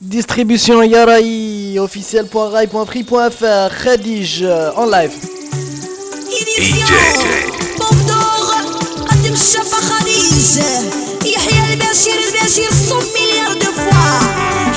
Distribution Yaraï, officiel.rai.free.fr, Khadij en live. قدم الشابة خديجة يحيى البشير 100 مليار دو فوا